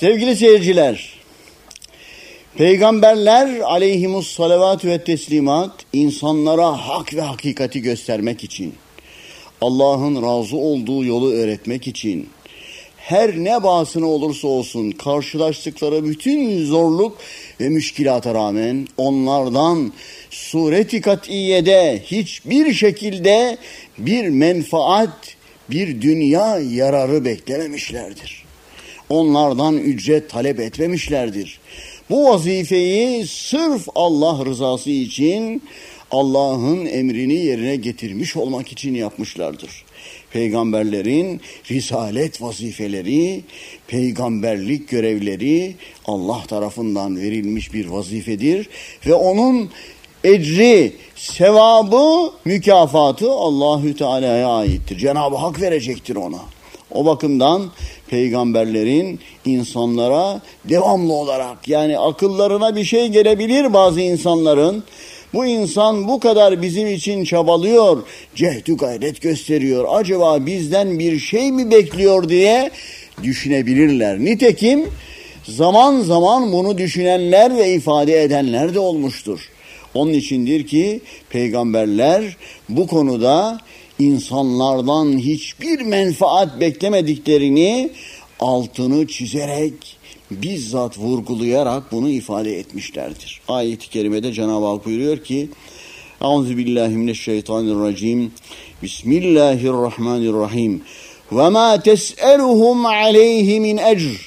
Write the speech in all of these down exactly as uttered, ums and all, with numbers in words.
Sevgili seyirciler, peygamberler aleyhimus salavatü ve teslimat insanlara hak ve hakikati göstermek için, Allah'ın razı olduğu yolu öğretmek için, her ne bahsına olursa olsun karşılaştıkları bütün zorluk ve müşkilata rağmen onlardan sureti kat'iyede hiçbir şekilde bir menfaat, bir dünya yararı beklememişlerdir. Onlardan ücret talep etmemişlerdir. Bu vazifeyi sırf Allah rızası için, Allah'ın emrini yerine getirmiş olmak için yapmışlardır. Peygamberlerin risalet vazifeleri, peygamberlik görevleri Allah tarafından verilmiş bir vazifedir ve onun ecri, sevabı, mükafatı Allahü Teala'ya aittir. Cenab-ı Hak verecektir ona. O bakımdan peygamberlerin insanlara devamlı olarak, yani akıllarına bir şey gelebilir bazı insanların, bu insan bu kadar bizim için çabalıyor, cehdü gayret gösteriyor, acaba bizden bir şey mi bekliyor diye düşünebilirler. Nitekim zaman zaman bunu düşünenler ve ifade edenler de olmuştur. Onun içindir ki peygamberler bu konuda insanlardan hiçbir menfaat beklemediklerini altını çizerek, bizzat vurgulayarak bunu ifade etmişlerdir. Ayet-i kerimede Cenab-ı Hak buyuruyor ki: Euzubillahimineşşeytanirracim. Bismillahirrahmanirrahim. Ve ma tes'eluhum aleyhi min ecr.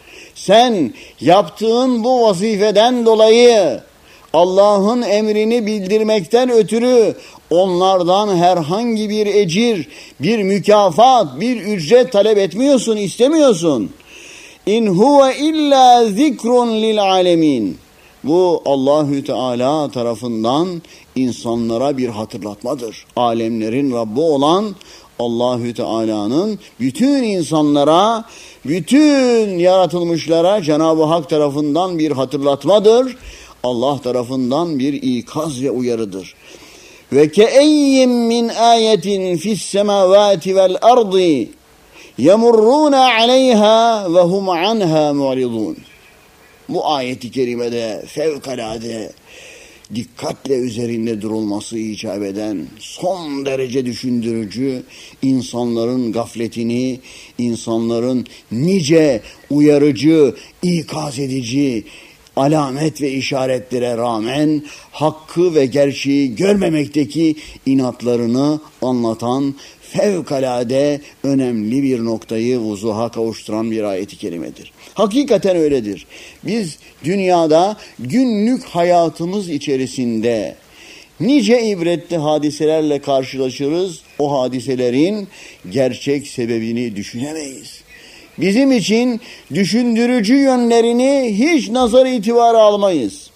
Sen yaptığın bu vazifeden dolayı, Allah'ın emrini bildirmekten ötürü onlardan herhangi bir ecir, bir mükafat, bir ücret talep etmiyorsun, istemiyorsun. İn huve illa zikrun lil alemin. Bu Allahü Teala tarafından insanlara bir hatırlatmadır. Alemlerin Rabbi olan Allahü Teala'nın bütün insanlara, bütün yaratılmışlara Cenab-ı Hak tarafından bir hatırlatmadır. Allah tarafından bir ikaz ve uyarıdır. Ve ke'eyyin min ayetin fis semavati vel ardi yemurruna aleyha ve hum anha mu'ridun. Bu ayeti kerimede fevkalade dikkatle üzerinde durulması icap eden, son derece düşündürücü, insanların gafletini, insanların nice uyarıcı, ikaz edici alamet ve işaretlere rağmen hakkı ve gerçeği görmemekteki inatlarını anlatan fevkalade önemli bir noktayı vuzuha kavuşturan bir ayet-i kerimedir. Hakikaten öyledir. Biz dünyada günlük hayatımız içerisinde nice ibretli hadiselerle karşılaşırız. O hadiselerin gerçek sebebini düşünemeyiz. Bizim için düşündürücü yönlerini hiç nazar itibara almayız.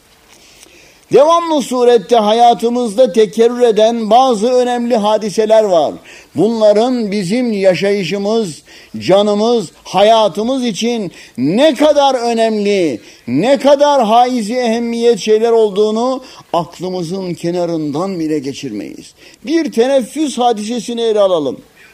Devamlı surette hayatımızda tekerrür eden bazı önemli hadiseler var. Bunların bizim yaşayışımız, canımız, hayatımız için ne kadar önemli, ne kadar haizi ehemmiyet şeyler olduğunu aklımızın kenarından bile geçirmeyiz. Bir teneffüs hadisesini ele alalım.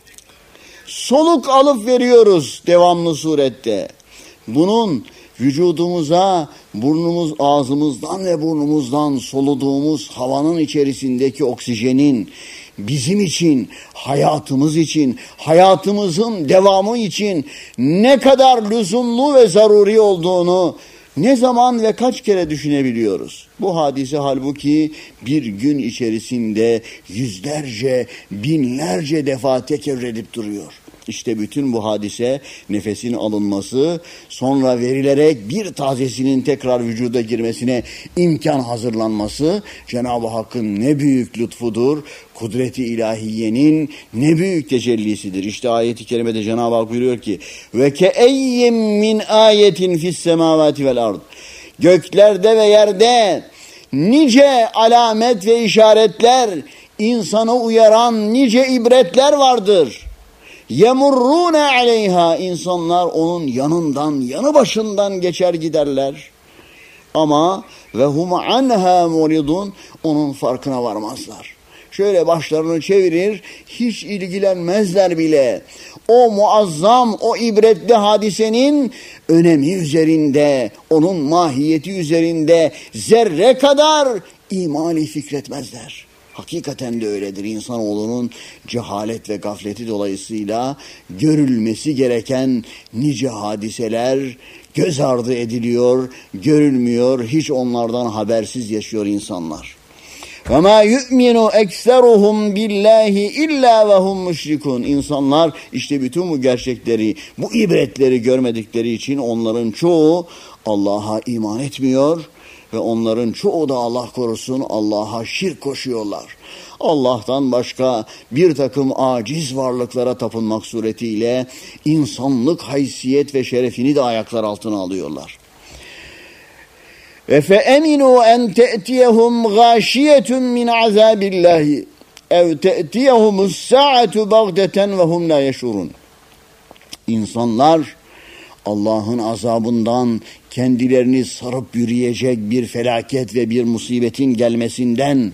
Soluk alıp veriyoruz devamlı surette. Bunun vücudumuza, burnumuz, ağzımızdan ve burnumuzdan soluduğumuz havanın içerisindeki oksijenin bizim için, hayatımız için, hayatımızın devamı için ne kadar lüzumlu ve zaruri olduğunu ne zaman ve kaç kere düşünebiliyoruz? Bu hadise halbuki bir gün içerisinde yüzlerce, binlerce defa tekerrür edip duruyor. İşte bütün bu hadise, nefesin alınması, sonra verilerek bir tazesinin tekrar vücuda girmesine imkan hazırlanması, Cenab-ı Hakk'ın ne büyük lütfudur, kudreti ilahiyenin ne büyük tecellisidir. İşte ayet-i kerimede Cenab-ı Hak buyuruyor ki: ve ke'eyyin min ayetin fis semavati vel ard. Göklerde ve yerde nice alamet ve işaretler, insanı uyaran nice ibretler vardır. Yemurrune aleyha. İnsanlar onun yanından, yanı başından geçer giderler. Ama ve hum anha muridun. Onun farkına varmazlar. şöyle başlarını çevirir, hiç ilgilenmezler bile. O muazzam, o ibretli hadisenin önemi üzerinde, onun mahiyeti üzerinde zerre kadar imali fikretmezler. Hakikaten de öyledir. İnsanoğlunun cehalet ve gafleti dolayısıyla görülmesi gereken nice hadiseler göz ardı ediliyor, görülmüyor, hiç onlardan habersiz yaşıyor insanlar. وَمَا يُؤْمِنُ اَكْسَرُهُمْ بِاللّٰهِ اِلَّا وَهُمْ مُشْرِكُونَ. İnsanlar işte bütün bu gerçekleri, bu ibretleri görmedikleri için onların çoğu Allah'a iman etmiyor ve onların çoğu da Allah korusun Allah'a şirk koşuyorlar. Allah'tan başka bir takım aciz varlıklara tapınmak suretiyle insanlık haysiyet ve şerefini de ayaklar altına alıyorlar. Ve fe'eminu en te'tiyehum gâşiyetun min azâbillâhi ev te'tiyehumus sa'atu bagdeten ve hum la yeşurun. İnsanlar Allah'ın azabından kendilerini sarıp yürüyecek bir felaket ve bir musibetin gelmesinden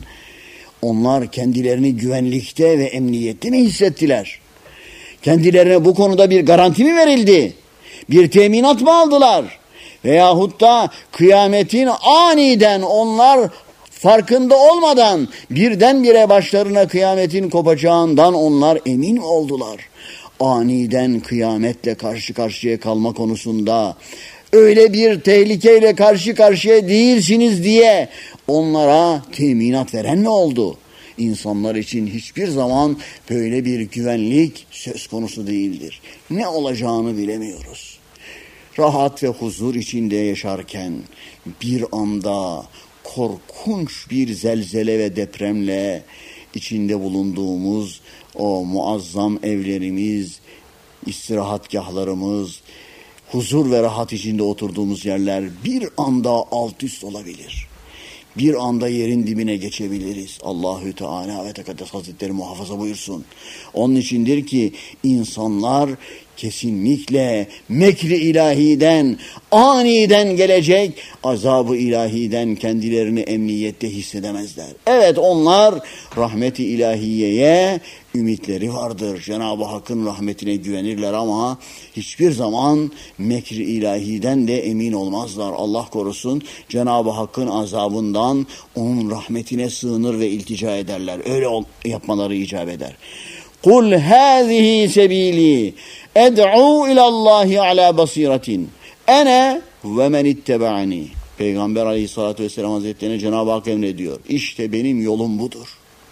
onlar kendilerini güvenlikte ve emniyette mi hissettiler? Kendilerine bu konuda bir garanti mi verildi? Bir teminat mı aldılar? Veyahut da kıyametin aniden onlar farkında olmadan birdenbire başlarına kıyametin kopacağından onlar emin oldular. Aniden kıyametle karşı karşıya kalma konusunda öyle bir tehlikeyle karşı karşıya değilsiniz diye onlara teminat veren mi oldu? İnsanlar için hiçbir zaman böyle bir güvenlik söz konusu değildir. Ne olacağını bilemiyoruz. Rahat ve huzur içinde yaşarken bir anda korkunç bir zelzele ve depremle içinde bulunduğumuz o muazzam evlerimiz, istirahatgahlarımız, huzur ve rahat içinde oturduğumuz yerler bir anda alt üst olabilir. Bir anda yerin dibine geçebiliriz. Allahü Teala ve Tekaddes Hazretleri muhafaza buyursun. Onun içindir ki insanlar kesinlikle mekri ilahiden, aniden gelecek azabı ilahiden kendilerini emniyette hissedemezler. Evet, onlar rahmeti ilahiyeye ümitleri vardır. Cenab-ı Hakk'ın rahmetine güvenirler ama hiçbir zaman mekri ilahiden de emin olmazlar. Allah korusun, Cenab-ı Hakk'ın azabından onun rahmetine sığınır ve iltica ederler. Öyle yapmaları icap eder. Kul hâzihi sebîlî ed'û ilallâhi alâ basîretin ene ve men ittebe'ani. Peygamber aleyhissalatü vesselam hazretlerine Cenab-ı Hak emrediyor. İşte benim yolum budur.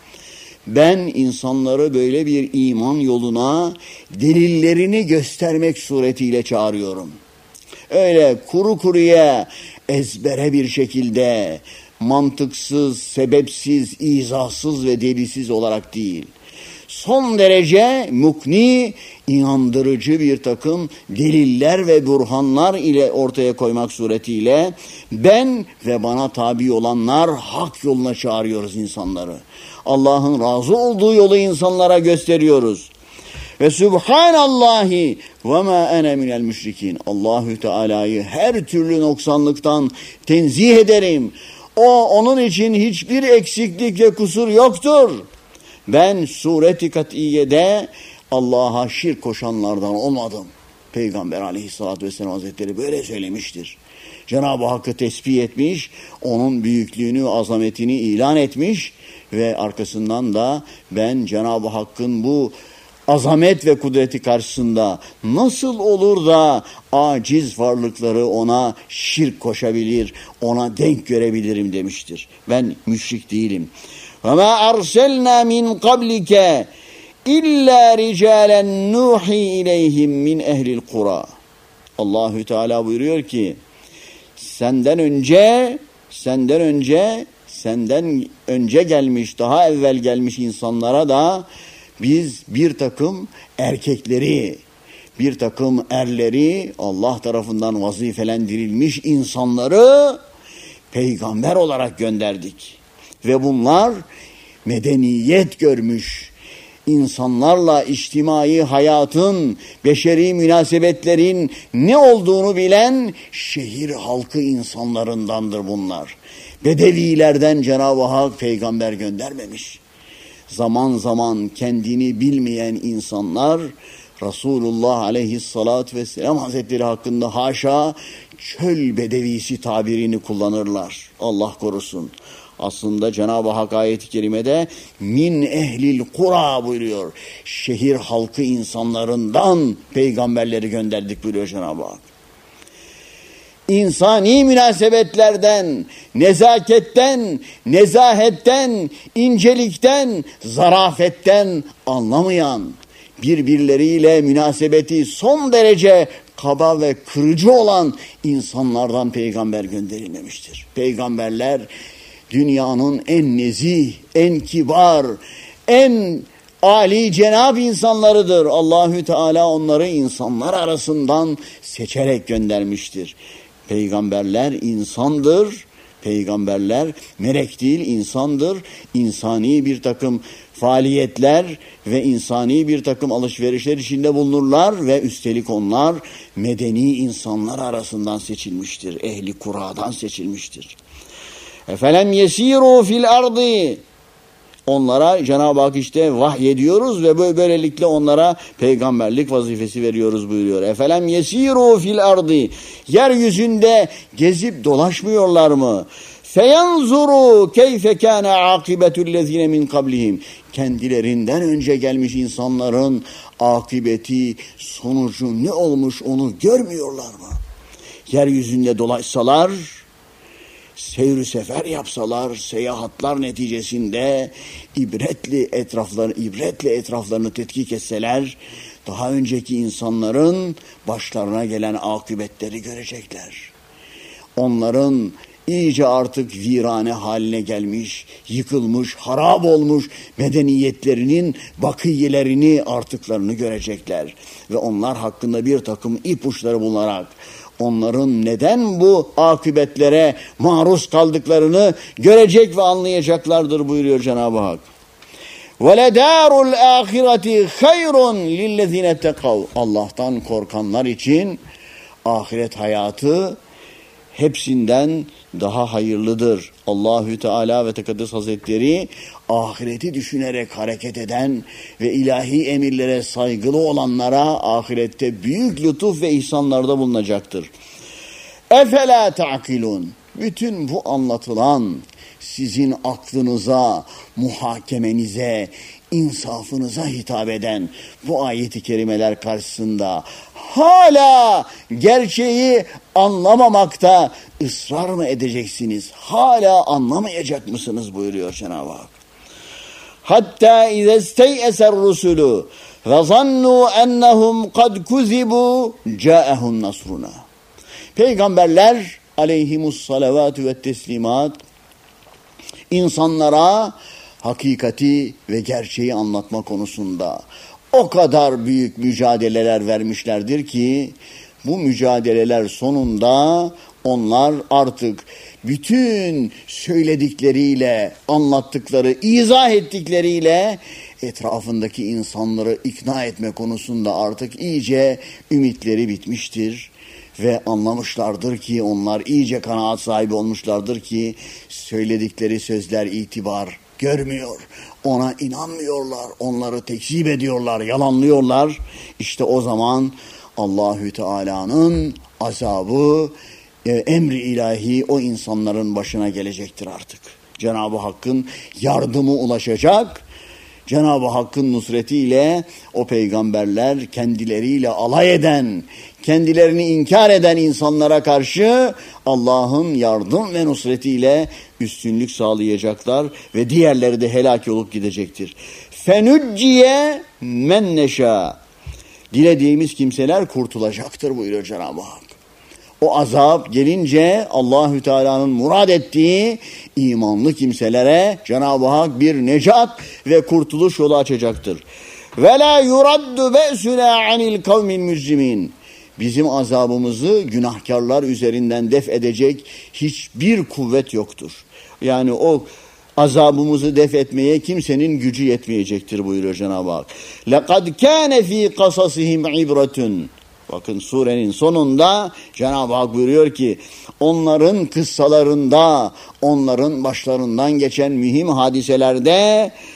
Ben insanları böyle bir iman yoluna delillerini göstermek suretiyle çağırıyorum. Öyle kuru kuruya ezbere bir şekilde mantıksız, sebepsiz, izahsız ve delilsiz olarak değil. Son derece mukni, inandırıcı bir takım deliller ve burhanlar ile ortaya koymak suretiyle ben ve bana tabi olanlar hak yoluna çağırıyoruz insanları. Allah'ın razı olduğu yolu insanlara gösteriyoruz. Ve Sübhanallahi ve ma ene minel müşrikin. Allahü Teala'yı her türlü noksanlıktan tenzih ederim. O, onun için hiçbir eksiklik ve kusur yoktur. Ben sureti kat'iyede Allah'a şirk koşanlardan olmadım. Peygamber aleyhissalatü vesselam hazretleri böyle söylemiştir. Cenab-ı Hakk'ı tesbih etmiş, onun büyüklüğünü, azametini ilan etmiş ve arkasından da ben Cenab-ı Hakk'ın bu azamet ve kudreti karşısında nasıl olur da aciz varlıkları ona şirk koşabilir, ona denk görebilirim demiştir. Ben müşrik değilim. وَمَا أَرْسَلْنَا مِنْ قَبْلِكَ إِلَّا رِجَالًا نُوحِي إِلَيْهِمْ مِنْ اَهْلِ الْقُرَى. Allahü Teala buyuruyor ki senden önce senden önce senden önce gelmiş, daha evvel gelmiş insanlara da biz bir takım erkekleri, bir takım erleri, Allah tarafından vazifelendirilmiş insanları peygamber olarak gönderdik. Ve bunlar medeniyet görmüş, insanlarla içtimai hayatın, beşeri münasebetlerin ne olduğunu bilen şehir halkı insanlarındandır bunlar. Bedevilerden Cenab-ı Hak peygamber göndermemiş. zaman zaman kendini bilmeyen insanlar Resulullah aleyhissalatü vesselam Hazretleri hakkında haşa çöl bedevisi tabirini kullanırlar. Allah korusun. Aslında Cenab-ı Hak ayet-i kerimede min ehlil kura buyuruyor. Şehir halkı insanlarından peygamberleri gönderdik buyuruyor Cenab-ı Hak. İnsani münasebetlerden, nezaketten, nezahetten, incelikten, zarafetten anlamayan, birbirleriyle münasebeti son derece kaba ve kırıcı olan insanlardan peygamber gönderilmemiştir. Peygamberler dünyanın en nezih, en kibar, en âli cenab insanlarıdır. Allahü Teala onları insanlar arasından seçerek göndermiştir. Peygamberler insandır. Peygamberler melek değil, insandır. İnsani bir takım faaliyetler ve insani bir takım alışverişler içinde bulunurlar ve üstelik onlar medeni insanlar arasından seçilmiştir. Ehli kuradan seçilmiştir. Efelem yesiru fil ardı. Onlara Cenab-ı Hak işte vahyediyoruz ve böylelikle onlara peygamberlik vazifesi veriyoruz buyuruyor. Efelem yesiru fil ardı. Yeryüzünde gezip dolaşmıyorlar mı? Feyanzuru keyfe kâne âkibetüllezîne min kablihim. Kendilerinden önce gelmiş insanların akıbeti, sonucu ne olmuş onu görmüyorlar mı? Yeryüzünde dolaşsalar, seyir sefer yapsalar, seyahatler neticesinde ibretli etraflarını, ibretle etraflarını tetkik etseler, daha önceki insanların başlarına gelen akıbetleri görecekler. Onların iyice artık virane haline gelmiş, yıkılmış, harap olmuş medeniyetlerinin bakiyelerini, artıklarını görecekler. Ve onlar hakkında bir takım ipuçları bulunarak onların neden bu akıbetlere maruz kaldıklarını görecek ve anlayacaklardır buyuruyor Cenab-ı Hak. وَلَدَارُ الْآخِرَةِ خَيْرٌ لِلَّذِينَ اتَّقَوْا. Allah'tan korkanlar için ahiret hayatı hepsinden daha hayırlıdır. Allahü Teala ve Tekaddes Hazretleri ahireti düşünerek hareket eden ve ilahi emirlere saygılı olanlara ahirette büyük lütuf ve ihsanlarda bulunacaktır. Efela ta'kilun. Bütün bu anlatılan sizin aklınıza, muhakemenize, insafınıza hitap eden bu ayet-i kerimeler karşısında hala gerçeği anlamamakta ısrar mı edeceksiniz? Hala anlamayacak mısınız buyuruyor Cenab-ı Hak. Hatta izestey'eser rusulü ve zannu ennehum kad kuzibu ca'ehum nasruna. Peygamberler aleyhimus salavatü ve teslimat insanlara hakikati ve gerçeği anlatma konusunda o kadar büyük mücadeleler vermişlerdir ki bu mücadeleler sonunda onlar artık bütün söyledikleriyle, anlattıkları, izah ettikleriyle etrafındaki insanları ikna etme konusunda artık iyice ümitleri bitmiştir. Ve anlamışlardır ki onlar iyice kanaat sahibi olmuşlardır ki söyledikleri sözler itibar görmüyor. Ona inanmıyorlar, onları tekzip ediyorlar, yalanlıyorlar. İşte o zaman Allahü Teala'nın azabı, e, emri ilahi o insanların başına gelecektir artık. Cenab-ı Hakk'ın yardımı ulaşacak. Cenab-ı Hakk'ın nusretiyle o peygamberler kendileriyle alay eden, kendilerini inkar eden insanlara karşı Allah'ın yardım ve nusretiyle üstünlük sağlayacaklar ve diğerleri de helak olup gidecektir. Fenücciye men neşâ. Dilediğimiz kimseler kurtulacaktır buyuruyor Cenab-ı Hak. O azap gelince Allahü Teala'nın murad ettiği imanlı kimselere Cenab-ı Hak bir necat ve kurtuluş yolu açacaktır. Ve la yuraddu be'suna anil kavmil mücrimin. Bizim azabımızı günahkarlar üzerinden def edecek hiçbir kuvvet yoktur. Yani o azabımızı def etmeye kimsenin gücü yetmeyecektir buyuruyor Cenab-ı Hak. لَقَدْ كَانَ ف۪ي قَصَصِهِمْ عِبْرَةٌ. Bakın surenin sonunda Cenab-ı Hak buyuruyor ki onların kıssalarında, onların başlarından geçen mühim hadiselerde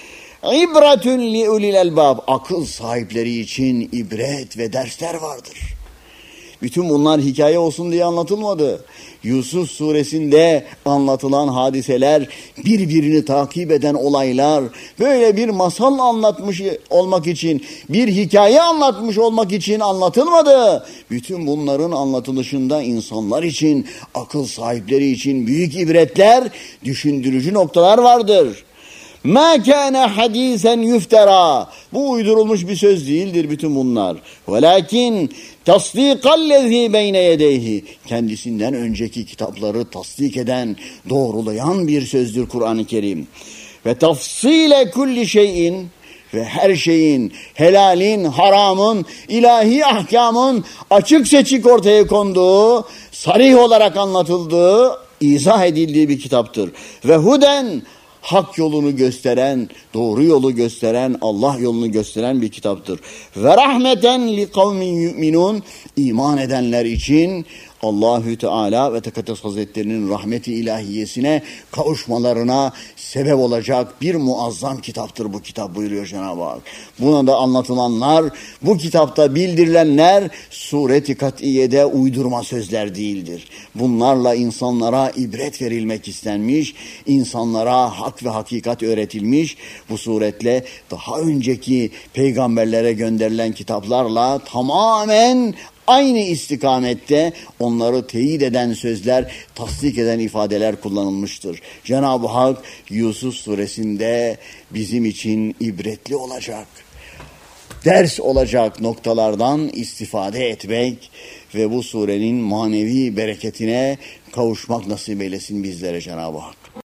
İbretun li ulil elbab. Akıl sahipleri için ibret ve dersler vardır. Bütün bunlar hikaye olsun diye anlatılmadı. Yusuf suresinde anlatılan hadiseler, birbirini takip eden olaylar, böyle bir masal anlatmış olmak için, bir hikaye anlatmış olmak için anlatılmadı. Bütün bunların anlatılışında insanlar için, akıl sahipleri için büyük ibretler, düşündürücü noktalar vardır. مَا كَانَ حَد۪يثًا يُفْتَرَى. Bu uydurulmuş bir söz değildir bütün bunlar. وَلَكِنْ تَصْدِيقَ الَّذ۪ي بَيْنَ يَدَيْهِ. Kendisinden önceki kitapları tasdik eden, doğrulayan bir sözdür Kur'an-ı Kerim. وَتَفْصِيلَ كُلِّ شَيْءٍ. Ve her şeyin, helalin, haramın, ilahi ahkamın açık seçik ortaya konduğu, sarih olarak anlatıldığı, izah edildiği bir kitaptır. Ve huden, hak yolunu gösteren, doğru yolu gösteren, Allah yolunu gösteren bir kitaptır. Ve rahmeten li kavmin yu'minun. İman edenler için Allahü Teala ve Tekaddes Hazretlerinin rahmeti ilahiyesine kavuşmalarına sebep olacak bir muazzam kitaptır bu kitap buyuruyor Cenab-ı Hak. Buna da anlatılanlar, bu kitapta bildirilenler Sure-i Katiye'de uydurma sözler değildir. Bunlarla insanlara ibret verilmek istenmiş, insanlara hak ve hakikat öğretilmiş. Bu suretle daha önceki peygamberlere gönderilen kitaplarla tamamen aynı istikamette onları teyit eden sözler, tasdik eden ifadeler kullanılmıştır. Cenab-ı Hak Yusuf suresinde bizim için ibretli olacak, ders olacak noktalardan istifade etmek ve bu surenin manevi bereketine kavuşmak nasip eylesin bizlere Cenab-ı Hak.